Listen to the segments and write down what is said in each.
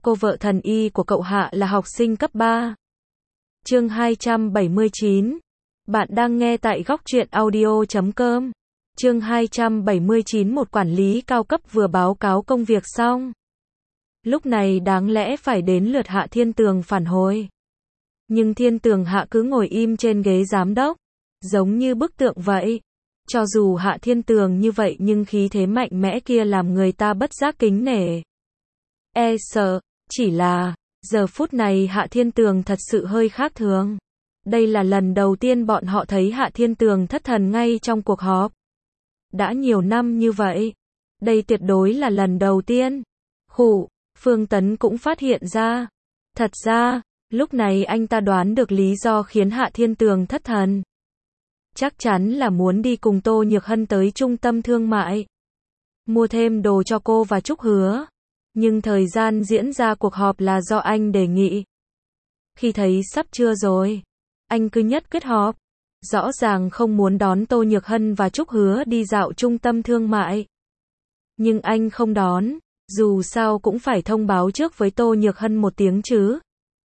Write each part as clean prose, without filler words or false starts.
Cô vợ thần y của cậu Hạ là học sinh cấp 3. Chương 279. Bạn đang nghe tại Góc Truyện Audio.com. Chương 279. Một quản lý cao cấp vừa báo cáo công việc xong. Lúc này đáng lẽ phải đến lượt Hạ Thiên Tường phản hồi. Nhưng Thiên Tường Hạ cứ ngồi im trên ghế giám đốc, giống như bức tượng vậy. Cho dù Hạ Thiên Tường như vậy nhưng khí thế mạnh mẽ kia làm người ta bất giác kính nể. Sợ, chỉ là, giờ phút này Hạ Thiên Tường thật sự hơi khác thường. Đây là lần đầu tiên bọn họ thấy Hạ Thiên Tường thất thần ngay trong cuộc họp. Đã nhiều năm như vậy, đây tuyệt đối là lần đầu tiên. Phương Tấn cũng phát hiện ra. Thật ra, lúc này anh ta đoán được lý do khiến Hạ Thiên Tường thất thần. Chắc chắn là muốn đi cùng Tô Nhược Hân tới trung tâm thương mại, mua thêm đồ cho cô và Trúc Hứa. Nhưng thời gian diễn ra cuộc họp là do anh đề nghị. Khi thấy sắp trưa rồi, anh cứ nhất quyết họp. Rõ ràng không muốn đón Tô Nhược Hân và Trúc Hứa đi dạo trung tâm thương mại. Nhưng anh không đón, dù sao cũng phải thông báo trước với Tô Nhược Hân một tiếng chứ.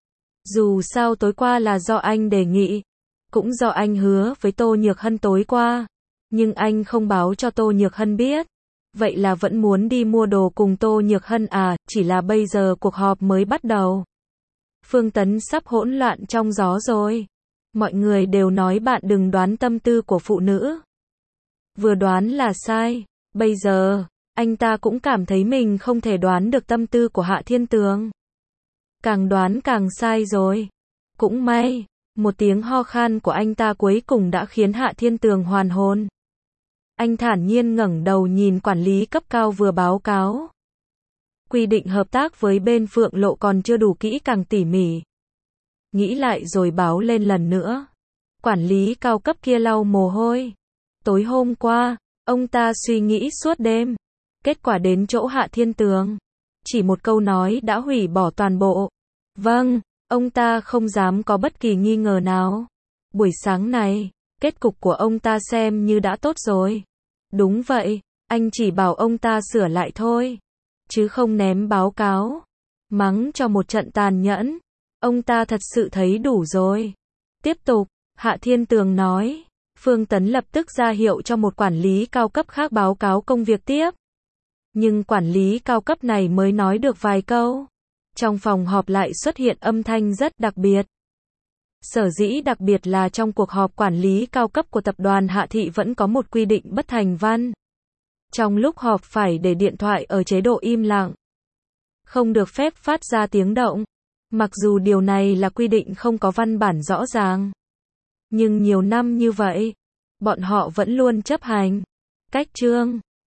Dù sao tối qua là do anh đề nghị, cũng do anh hứa với Tô Nhược Hân tối qua. Nhưng anh không báo cho Tô Nhược Hân biết. Vậy là vẫn muốn đi mua đồ cùng Tô Nhược Hân à, chỉ là bây giờ cuộc họp mới bắt đầu. Phương Tấn sắp hỗn loạn trong gió rồi. Mọi người đều nói bạn đừng đoán tâm tư của phụ nữ. Vừa đoán là sai. Bây giờ, anh ta cũng cảm thấy mình không thể đoán được tâm tư của Hạ Thiên Tường. Càng đoán càng sai rồi. Cũng may, một tiếng ho khan của anh ta cuối cùng đã khiến Hạ Thiên Tường hoàn hồn. Anh thản nhiên ngẩng đầu nhìn quản lý cấp cao vừa báo cáo. Quy định hợp tác với bên Phượng Lộ còn chưa đủ kỹ càng tỉ mỉ. Nghĩ lại rồi báo lên lần nữa. Quản lý cao cấp kia lau mồ hôi. Tối hôm qua, ông ta suy nghĩ suốt đêm. Kết quả đến chỗ Hạ Thiên Tường. Chỉ một câu nói đã hủy bỏ toàn bộ. Vâng, ông ta không dám có bất kỳ nghi ngờ nào. Buổi sáng này, kết cục của ông ta xem như đã tốt rồi. Đúng vậy, anh chỉ bảo ông ta sửa lại thôi. Chứ không ném báo cáo. Mắng cho một trận tàn nhẫn. Ông ta thật sự thấy đủ rồi. Tiếp tục, Hạ Thiên Tường nói. Phương Tấn lập tức ra hiệu cho một quản lý cao cấp khác báo cáo công việc tiếp. Nhưng quản lý cao cấp này mới nói được vài câu. Trong phòng họp lại xuất hiện âm thanh rất đặc biệt. Sở dĩ đặc biệt là trong cuộc họp quản lý cao cấp của tập đoàn Hạ Thị vẫn có một quy định bất thành văn. Trong lúc họp phải để điện thoại ở chế độ im lặng. Không được phép phát ra tiếng động. Mặc dù điều này là quy định không có văn bản rõ ràng. Nhưng nhiều năm như vậy, bọn họ vẫn luôn chấp hành. Cách chương